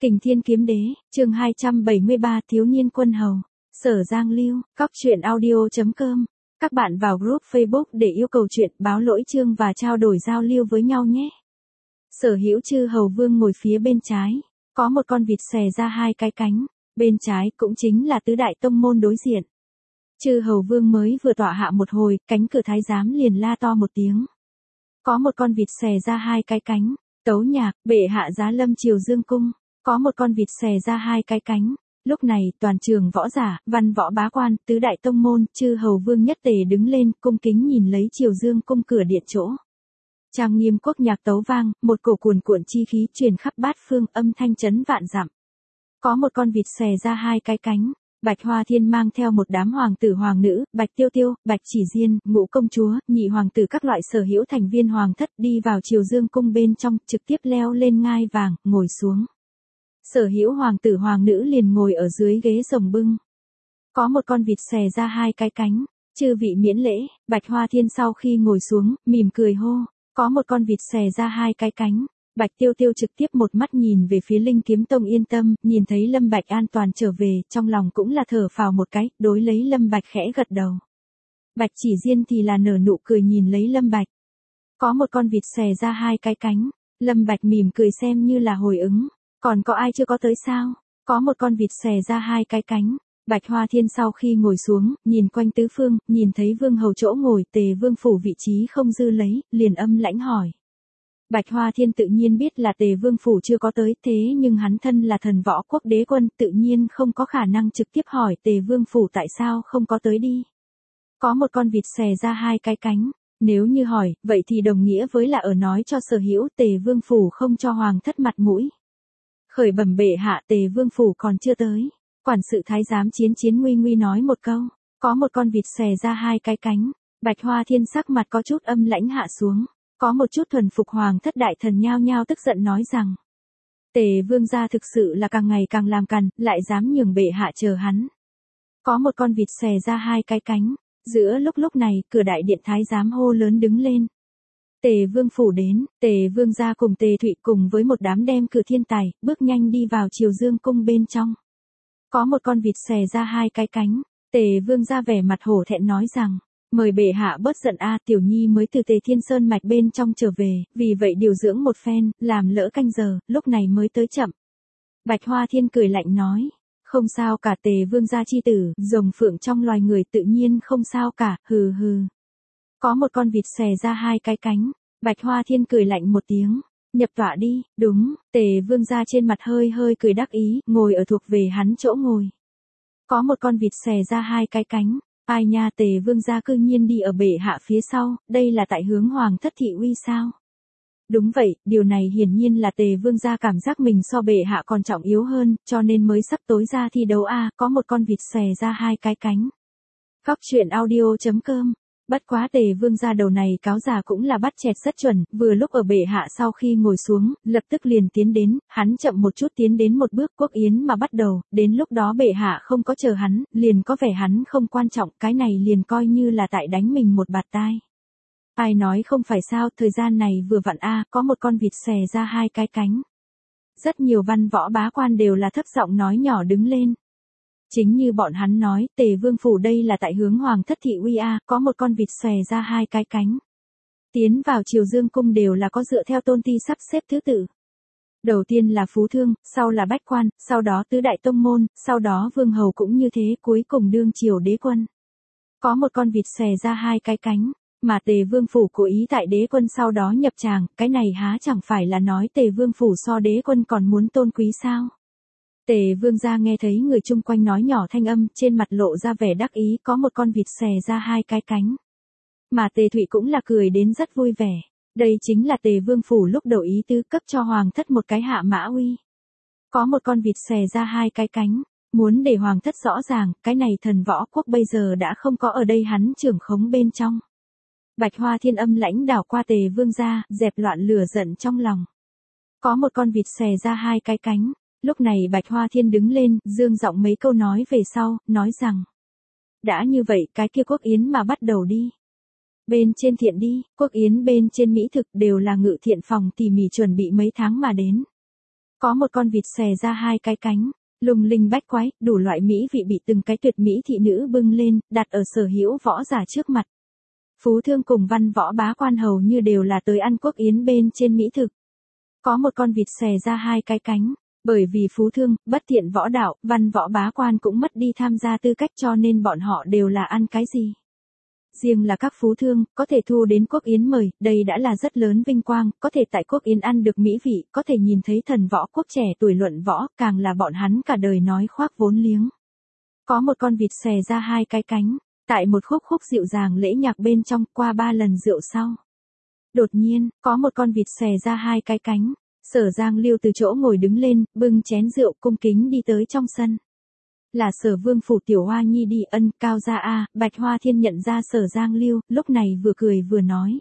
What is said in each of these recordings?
Kình Thiên Kiếm Đế, chương 273 Thiếu niên quân hầu, Sở Giang Lưu, Cóc truyện audio.com. Các bạn vào group Facebook để yêu cầu chuyện, báo lỗi chương và trao đổi giao lưu với nhau nhé. Sở Hữu Chư Hầu Vương ngồi phía bên trái, có một con vịt xòe ra hai cái cánh, bên trái cũng chính là tứ đại tông môn đối diện. Chư Hầu Vương mới vừa tọa hạ một hồi, cánh cửa thái giám liền la to một tiếng. Có một con vịt xòe ra hai cái cánh, tấu nhạc, bệ hạ giá lâm triều dương cung. Có một con vịt xòe ra hai cái cánh. Lúc này, toàn trường võ giả, văn võ bá quan, tứ đại tông môn, chư hầu vương nhất tề đứng lên, cung kính nhìn lấy triều dương cung cửa điện chỗ. Trang nghiêm quốc nhạc tấu vang, một cổ cuồn cuộn chi khí truyền khắp bát phương, âm thanh chấn vạn dặm. Có một con vịt xòe ra hai cái cánh. Bạch Hoa Thiên mang theo một đám hoàng tử hoàng nữ, Bạch Tiêu Tiêu, Bạch Chỉ Diên, Ngũ công chúa, nhị hoàng tử các loại sở hữu thành viên hoàng thất đi vào triều dương cung bên trong, trực tiếp leo lên ngai vàng, ngồi xuống. Sở hữu hoàng tử hoàng nữ liền ngồi ở dưới ghế rồng bưng. Có một con vịt xòe ra hai cái cánh, chư vị miễn lễ. Bạch Hoa Thiên sau khi ngồi xuống, mỉm cười hô, có một con vịt xòe ra hai cái cánh. Bạch Tiêu Tiêu trực tiếp một mắt nhìn về phía Linh Kiếm Tông yên tâm, nhìn thấy Lâm Bạch an toàn trở về, trong lòng cũng là thở phào một cái, đối lấy Lâm Bạch khẽ gật đầu. Bạch Chỉ Diên thì là nở nụ cười nhìn lấy Lâm Bạch. Có một con vịt xòe ra hai cái cánh, Lâm Bạch mỉm cười xem như là hồi ứng. Còn có ai chưa có tới sao? Có một con vịt xòe ra hai cái cánh. Bạch Hoa Thiên sau khi ngồi xuống, nhìn quanh tứ phương, nhìn thấy vương hầu chỗ ngồi, Tề Vương phủ vị trí không dư lấy, liền âm lãnh hỏi. Bạch Hoa Thiên tự nhiên biết là Tề Vương phủ chưa có tới, thế nhưng hắn thân là thần võ quốc đế quân, tự nhiên không có khả năng trực tiếp hỏi Tề Vương phủ tại sao không có tới đi. Có một con vịt xòe ra hai cái cánh. Nếu như hỏi, vậy thì đồng nghĩa với là ở nói cho sở hữu Tề Vương phủ không cho hoàng thất mặt mũi. Khởi bẩm bệ hạ, Tề Vương phủ còn chưa tới. Quản sự thái giám Chiến nguy nguy nói một câu. Có một con vịt xòe ra hai cái cánh. Bạch Hoa Thiên sắc mặt có chút âm lãnh hạ xuống. Có một chút thuần phục hoàng thất đại thần nhao nhao tức giận nói rằng. Tề Vương gia thực sự là càng ngày càng làm cằn, lại dám nhường bệ hạ chờ hắn. Có một con vịt xòe ra hai cái cánh. Giữa lúc này, cửa đại điện thái giám hô lớn đứng lên. Tề Vương phủ đến, Tề Vương gia cùng Tề Thụy cùng với một đám đem cử thiên tài, bước nhanh đi vào triều dương cung bên trong. Có một con vịt xòe ra hai cái cánh, Tề Vương gia vẻ mặt hổ thẹn nói rằng, mời bệ hạ bớt giận tiểu nhi mới từ Tề Thiên Sơn mạch bên trong trở về, vì vậy điều dưỡng một phen, làm lỡ canh giờ, lúc này mới tới chậm. Bạch Hoa Thiên cười lạnh nói, không sao cả Tề Vương gia chi tử, rồng phượng trong loài người tự nhiên không sao cả, hừ hừ. Có một con vịt xòe ra hai cái cánh, Bạch Hoa Thiên cười lạnh một tiếng, nhập tọa đi, đúng, Tề Vương gia trên mặt hơi cười đắc ý, ngồi ở thuộc về hắn chỗ ngồi. Có một con vịt xòe ra hai cái cánh, ai nha Tề Vương gia cư nhiên đi ở bệ hạ phía sau, đây là tại hướng hoàng thất thị uy sao? Đúng vậy, điều này hiển nhiên là Tề Vương gia cảm giác mình so bệ hạ còn trọng yếu hơn, cho nên mới sắp tối ra thi đấu có một con vịt xòe ra hai cái cánh. Cóc truyện audio.com. Bất quá Tề Vương gia đầu này cáo già cũng là bắt chẹt rất chuẩn, vừa lúc ở bệ hạ sau khi ngồi xuống, lập tức liền tiến đến, hắn chậm một chút tiến đến một bước quốc yến mà bắt đầu, đến lúc đó bệ hạ không có chờ hắn, liền có vẻ hắn không quan trọng, cái này liền coi như là tại đánh mình một bạt tai. Ai nói không phải sao, thời gian này vừa vặn có một con vịt xòe ra hai cái cánh. Rất nhiều văn võ bá quan đều là thấp giọng nói nhỏ đứng lên. Chính như bọn hắn nói, Tề Vương phủ đây là tại hướng hoàng thất thị uy có một con vịt xòe ra hai cái cánh. Tiến vào triều dương cung đều là có dựa theo tôn ti sắp xếp thứ tự. Đầu tiên là phú thương, sau là bách quan, sau đó tứ đại tông môn, sau đó vương hầu cũng như thế, cuối cùng đương triều đế quân. Có một con vịt xòe ra hai cái cánh, mà Tề Vương phủ cố ý tại đế quân sau đó nhập tràng, cái này há chẳng phải là nói Tề Vương phủ so đế quân còn muốn tôn quý sao? Tề Vương gia nghe thấy người chung quanh nói nhỏ thanh âm, trên mặt lộ ra vẻ đắc ý, có một con vịt xòe ra hai cái cánh. Mà Tề Thụy cũng là cười đến rất vui vẻ. Đây chính là Tề Vương phủ lúc đầu ý tứ cấp cho hoàng thất một cái hạ mã uy. Có một con vịt xòe ra hai cái cánh, muốn để hoàng thất rõ ràng, cái này thần võ quốc bây giờ đã không có ở đây hắn trưởng khống bên trong. Bạch Hoa Thiên âm lãnh đảo qua Tề Vương gia, dẹp loạn lửa giận trong lòng. Có một con vịt xòe ra hai cái cánh. Lúc này Bạch Hoa Thiên đứng lên, dương giọng mấy câu nói về sau, nói rằng. Đã như vậy, cái kia quốc yến mà bắt đầu đi. Bên trên thiện đi, quốc yến bên trên mỹ thực đều là ngự thiện phòng tỉ mỉ chuẩn bị mấy tháng mà đến. Có một con vịt xòe ra hai cái cánh, lung linh bách quái, đủ loại mỹ vị bị từng cái tuyệt mỹ thị nữ bưng lên, đặt ở sở hữu võ giả trước mặt. Phú thương cùng văn võ bá quan hầu như đều là tới ăn quốc yến bên trên mỹ thực. Có một con vịt xòe ra hai cái cánh, bởi vì phú thương, bất tiện võ đạo, văn võ bá quan cũng mất đi tham gia tư cách cho nên bọn họ đều là ăn cái gì. Riêng là các phú thương, có thể thu đến quốc yến mời, đây đã là rất lớn vinh quang, có thể tại quốc yến ăn được mỹ vị, có thể nhìn thấy thần võ quốc trẻ tuổi luận võ, càng là bọn hắn cả đời nói khoác vốn liếng. Có một con vịt xòe ra hai cái cánh, tại một khúc khúc dịu dàng lễ nhạc bên trong qua 3 lần rượu sau. Đột nhiên, có một con vịt xòe ra hai cái cánh, Sở Giang Lưu từ chỗ ngồi đứng lên, bưng chén rượu cung kính đi tới trong sân. Là Sở Vương phủ tiểu Hoa Nhi đi ân cao ra a, Bạch Hoa Thiên nhận ra Sở Giang Lưu, lúc này vừa cười vừa nói.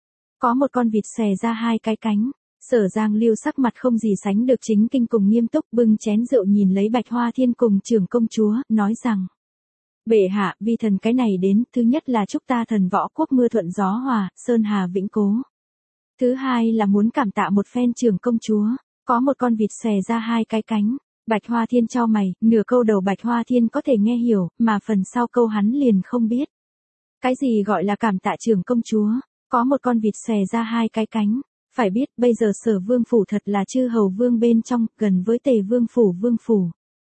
Có một con vịt xòe ra hai cái cánh, Sở Giang Lưu sắc mặt không gì sánh được chính kinh cùng nghiêm túc bưng chén rượu nhìn lấy Bạch Hoa Thiên cùng trưởng công chúa, nói rằng. Bệ hạ, vi thần cái này đến, thứ nhất là chúc ta thần võ quốc mưa thuận gió hòa, sơn hà vĩnh cố. Thứ hai là muốn cảm tạ một phen trưởng công chúa, có một con vịt xòe ra hai cái cánh. Bạch Hoa Thiên chau mày, nửa câu đầu Bạch Hoa Thiên có thể nghe hiểu, mà phần sau câu hắn liền không biết. Cái gì gọi là cảm tạ trưởng công chúa, có một con vịt xòe ra hai cái cánh, phải biết bây giờ Sở Vương phủ thật là chư hầu vương bên trong, gần với Tề Vương phủ.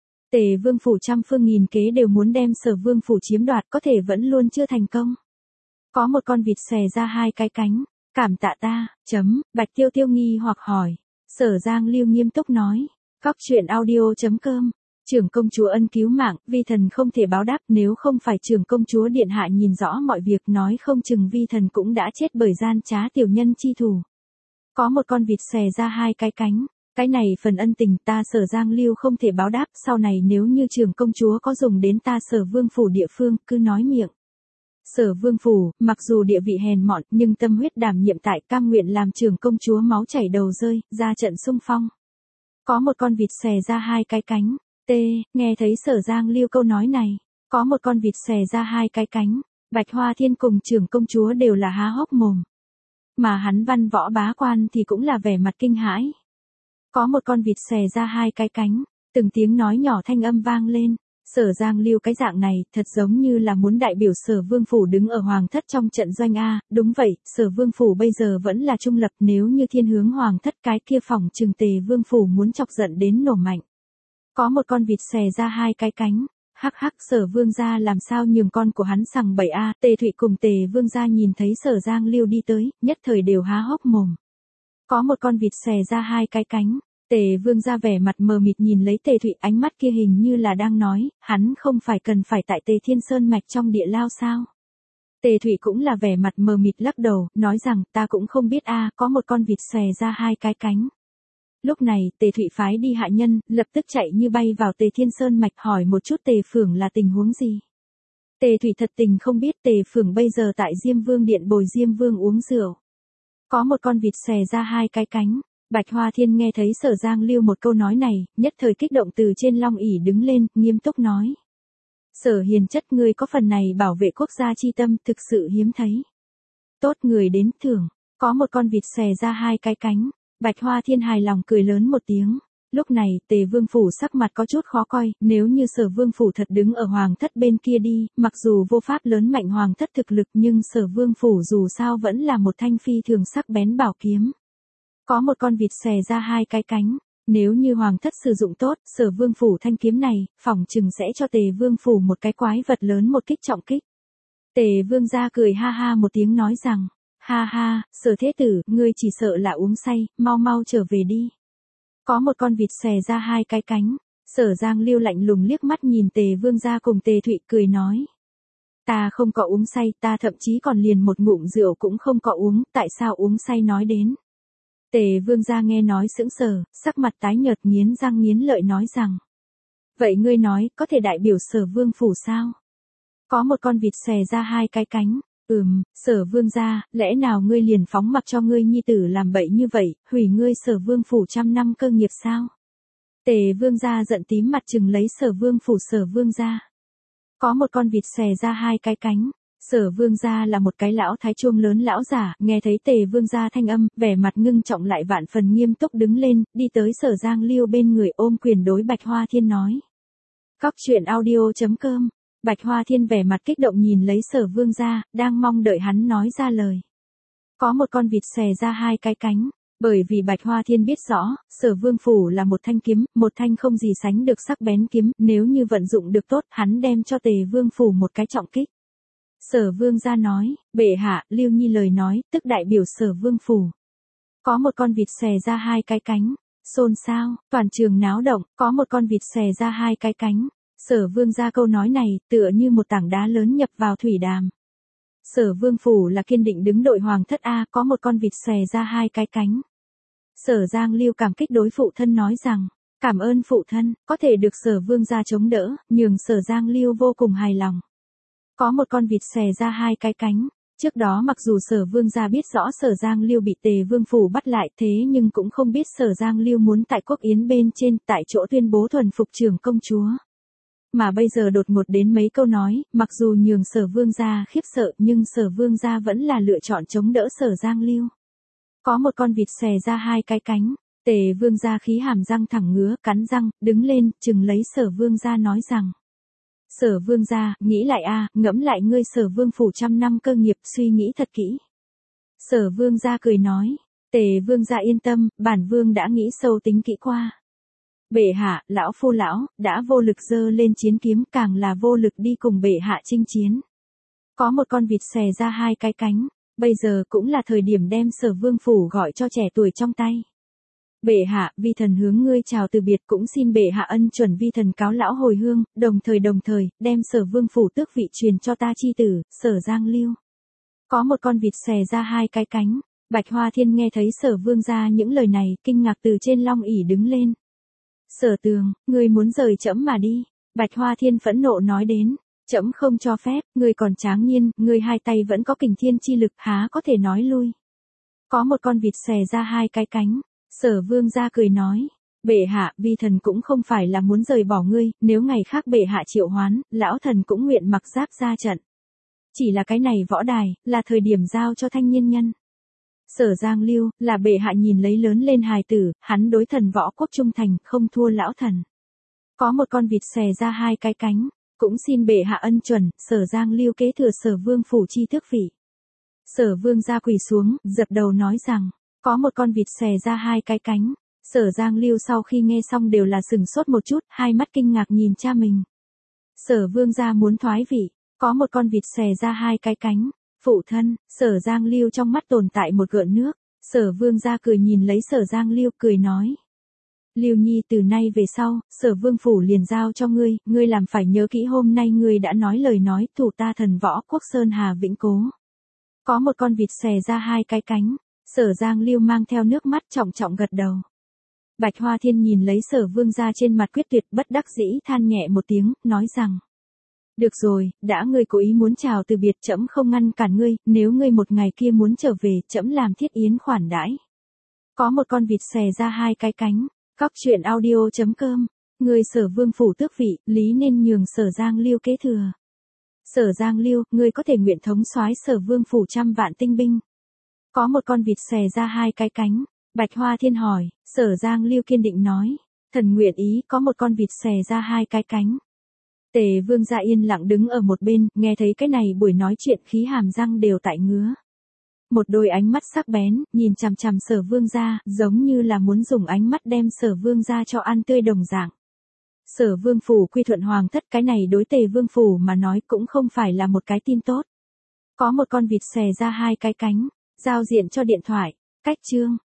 Tề Vương phủ trăm phương nghìn kế đều muốn đem Sở Vương phủ chiếm đoạt, có thể vẫn luôn chưa thành công. Có một con vịt xòe ra hai cái cánh, cảm tạ ta, Bạch Tiêu Tiêu nghi hoặc hỏi. Sở Giang Lưu nghiêm túc nói. Cóc truyện audio.com, trưởng công chúa ân cứu mạng, vi thần không thể báo đáp, nếu không phải trưởng công chúa điện hạ nhìn rõ mọi việc nói không chừng vi thần cũng đã chết bởi gian trá tiểu nhân chi thủ. Có một con vịt xòe ra hai cái cánh, cái này phần ân tình ta Sở Giang Lưu không thể báo đáp, sau này nếu như trưởng công chúa có dùng đến ta Sở Vương phủ địa phương, cứ nói miệng. Sở Vương phủ, mặc dù địa vị hèn mọn, nhưng tâm huyết đảm nhiệm tại cam nguyện làm trưởng công chúa máu chảy đầu rơi, ra trận xung phong. Có một con vịt xòe ra hai cái cánh, nghe thấy Sở Giang Lưu câu nói này, có một con vịt xòe ra hai cái cánh, Bạch Hoa Thiên cùng trưởng công chúa đều là há hốc mồm. Mà hắn văn võ bá quan thì cũng là vẻ mặt kinh hãi. Có một con vịt xòe ra hai cái cánh, từng tiếng nói nhỏ thanh âm vang lên. Sở Giang Lưu cái dạng này, thật giống như là muốn đại biểu Sở Vương phủ đứng ở hoàng thất trong trận doanh a, đúng vậy, Sở Vương phủ bây giờ vẫn là trung lập, nếu như thiên hướng hoàng thất cái kia phòng trừng Tề Vương phủ muốn chọc giận đến nổ mạnh. Có một con vịt xòe ra hai cái cánh, hắc hắc, Sở Vương gia làm sao nhường con của hắn sằng bậy a, Tề Thụy cùng Tề Vương gia nhìn thấy Sở Giang Lưu đi tới, nhất thời đều há hốc mồm. Có một con vịt xòe ra hai cái cánh. Tề Vương ra vẻ mặt mờ mịt nhìn lấy Tề Thụy, ánh mắt kia hình như là đang nói, hắn không phải cần phải tại Tề Thiên Sơn mạch trong địa lao sao? Tề Thụy cũng là vẻ mặt mờ mịt lắc đầu, nói rằng, ta cũng không biết a, có một con vịt xòe ra hai cái cánh. Lúc này, Tề Thụy phái đi hạ nhân, lập tức chạy như bay vào Tề Thiên Sơn mạch hỏi một chút Tề Phường là tình huống gì. Tề Thụy thật tình không biết Tề Phường bây giờ tại Diêm Vương điện bồi Diêm Vương uống rượu. Có một con vịt xòe ra hai cái cánh. Bạch Hoa Thiên nghe thấy Sở Giang Lưu một câu nói này, nhất thời kích động từ trên long ỷ đứng lên, nghiêm túc nói. Sở hiền chất ngươi có phần này bảo vệ quốc gia chi tâm thực sự hiếm thấy. Tốt người đến thưởng, có một con vịt xòe ra hai cái cánh, Bạch Hoa Thiên hài lòng cười lớn một tiếng. Lúc này, Tề Vương phủ sắc mặt có chút khó coi, nếu như Sở Vương phủ thật đứng ở hoàng thất bên kia đi, mặc dù vô pháp lớn mạnh hoàng thất thực lực nhưng Sở Vương phủ dù sao vẫn là một thanh phi thường sắc bén bảo kiếm. Có một con vịt xòe ra hai cái cánh, nếu như hoàng thất sử dụng tốt, Sở Vương phủ thanh kiếm này, phỏng chừng sẽ cho Tề Vương phủ một cái quái vật lớn một kích trọng kích. Tề Vương gia cười ha ha một tiếng nói rằng, ha ha, Sở thế tử, ngươi chỉ sợ là uống say, mau mau trở về đi. Có một con vịt xòe ra hai cái cánh, Sở Giang Lưu lạnh lùng liếc mắt nhìn Tề Vương gia cùng Tề Thụy cười nói. Ta không có uống say, ta thậm chí còn liền một ngụm rượu cũng không có uống, tại sao uống say nói đến. Tề Vương gia nghe nói sững sờ, sắc mặt tái nhợt nghiến răng nghiến lợi nói rằng. Vậy ngươi nói, có thể đại biểu Sở Vương phủ sao? Có một con vịt xòe ra hai cái cánh, Sở Vương gia, lẽ nào ngươi liền phóng mặc cho ngươi nhi tử làm bậy như vậy, hủy ngươi Sở Vương phủ trăm năm cơ nghiệp sao? Tề Vương gia giận tím mặt trừng lấy Sở Vương phủ Sở Vương gia. Có một con vịt xòe ra hai cái cánh, Sở Vương gia là một cái lão thái chuông lớn lão giả, nghe thấy Tề Vương gia thanh âm, vẻ mặt ngưng trọng lại vạn phần nghiêm túc đứng lên, đi tới Sở Giang Lưu bên người ôm quyền đối Bạch Hoa Thiên nói. Cóc truyện audio.com. Bạch Hoa Thiên vẻ mặt kích động nhìn lấy Sở Vương gia, đang mong đợi hắn nói ra lời. Có một con vịt xòe ra hai cái cánh. Bởi vì Bạch Hoa Thiên biết rõ, Sở Vương phủ là một thanh kiếm, một thanh không gì sánh được sắc bén kiếm, nếu như vận dụng được tốt, hắn đem cho Tề Vương phủ một cái trọng kích. Sở Vương gia nói, bệ hạ, Lưu Nhi lời nói, tức đại biểu Sở Vương phủ. Có một con vịt xòe ra hai cái cánh, xôn xao, toàn trường náo động, có một con vịt xòe ra hai cái cánh. Sở Vương gia câu nói này, tựa như một tảng đá lớn nhập vào thủy đàm. Sở Vương phủ là kiên định đứng đội hoàng thất a, có một con vịt xòe ra hai cái cánh. Sở Giang Lưu cảm kích đối phụ thân nói rằng, cảm ơn phụ thân, có thể được Sở Vương gia chống đỡ, nhường Sở Giang Lưu vô cùng hài lòng. Có một con vịt xòe ra hai cái cánh. Trước đó mặc dù Sở Vương gia biết rõ Sở Giang Lưu bị Tề Vương phủ bắt lại thế nhưng cũng không biết Sở Giang Lưu muốn tại quốc yến bên trên tại chỗ tuyên bố thuần phục trưởng công chúa. Mà bây giờ đột ngột đến mấy câu nói, mặc dù nhường Sở Vương gia khiếp sợ nhưng Sở Vương gia vẫn là lựa chọn chống đỡ Sở Giang Lưu. Có một con vịt xòe ra hai cái cánh. Tề Vương gia khí hàm răng thẳng ngứa, cắn răng, đứng lên, chừng lấy Sở Vương gia nói rằng. Sở Vương gia, nghĩ lại a, ngẫm lại ngươi Sở Vương phủ trăm năm cơ nghiệp, suy nghĩ thật kỹ. Sở Vương gia cười nói, Tề Vương gia yên tâm, bản Vương đã nghĩ sâu tính kỹ qua. Bệ hạ, lão phu lão, đã vô lực giơ lên chiến kiếm, càng là vô lực đi cùng bệ hạ chinh chiến. Có một con vịt xòe ra hai cái cánh, bây giờ cũng là thời điểm đem Sở Vương phủ gọi cho trẻ tuổi trong tay. Bệ hạ, vi thần hướng ngươi chào từ biệt, cũng xin bệ hạ ân chuẩn vi thần cáo lão hồi hương, đồng thời, đem Sở Vương phủ tước vị truyền cho ta chi tử, Sở Giang Lưu. Có một con vịt xòe ra hai cái cánh. Bạch Hoa Thiên nghe thấy Sở Vương gia những lời này, kinh ngạc từ trên long ỷ đứng lên. Sở Tường, ngươi muốn rời trẫm mà đi. Bạch Hoa Thiên phẫn nộ nói đến, trẫm không cho phép, ngươi còn tráng niên, ngươi hai tay vẫn có kình thiên chi lực, há có thể nói lui. Có một con vịt xòe ra hai cái cánh. Sở Vương gia cười nói, bệ hạ, vi thần cũng không phải là muốn rời bỏ ngươi, nếu ngày khác bệ hạ triệu hoán, lão thần cũng nguyện mặc giáp ra trận. Chỉ là cái này võ đài, là thời điểm giao cho thanh niên nhân. Sở Giang Lưu, là bệ hạ nhìn lấy lớn lên hài tử, hắn đối thần võ quốc trung thành, không thua lão thần. Có một con vịt xòe ra hai cái cánh, cũng xin bệ hạ ân chuẩn, Sở Giang Lưu kế thừa Sở Vương phủ chi tước vị. Sở Vương gia quỳ xuống, dập đầu nói rằng, có một con vịt xòe ra hai cái cánh. Sở Giang Lưu sau khi nghe xong đều là sừng sốt một chút, hai mắt kinh ngạc nhìn cha mình. Sở Vương gia muốn thoái vị, có một con vịt xòe ra hai cái cánh. Phụ thân, Sở Giang Lưu trong mắt tồn tại một gợn nước. Sở Vương gia cười nhìn lấy Sở Giang Lưu, cười nói. Lưu Nhi, từ nay về sau, Sở Vương phủ liền giao cho ngươi, ngươi làm phải nhớ kỹ hôm nay ngươi đã nói lời nói, thủ ta thần võ quốc Sơn Hà vĩnh cố. Có một con vịt xòe ra hai cái cánh. Sở Giang Lưu mang theo nước mắt trọng trọng gật đầu. Bạch Hoa Thiên nhìn lấy Sở Vương gia trên mặt quyết tuyệt, bất đắc dĩ than nhẹ một tiếng, nói rằng. Được rồi, đã ngươi cố ý muốn chào từ biệt, trẫm không ngăn cản ngươi, nếu ngươi một ngày kia muốn trở về, trẫm làm thiết yến khoản đãi. Có một con vịt xòe ra hai cái cánh. Cóc truyện audio.com. Ngươi Sở Vương phủ tước vị, lý nên nhường Sở Giang Lưu kế thừa. Sở Giang Lưu, ngươi có thể nguyện thống soái Sở Vương phủ trăm vạn tinh binh. Có một con vịt xòe ra hai cái cánh. Bạch Hoa Thiên hỏi, Sở Giang Lưu kiên định nói, thần nguyện ý, có một con vịt xòe ra hai cái cánh. Tề Vương gia yên lặng đứng ở một bên, nghe thấy cái này buổi nói chuyện khí hàm răng đều tại ngứa. Một đôi ánh mắt sắc bén, nhìn chằm chằm Sở Vương gia, giống như là muốn dùng ánh mắt đem Sở Vương gia cho ăn tươi đồng dạng. Sở Vương phủ quy thuận hoàng thất, cái này đối Tề Vương phủ mà nói cũng không phải là một cái tin tốt. Có một con vịt xòe ra hai cái cánh. Giao diện cho điện thoại. Cách chương.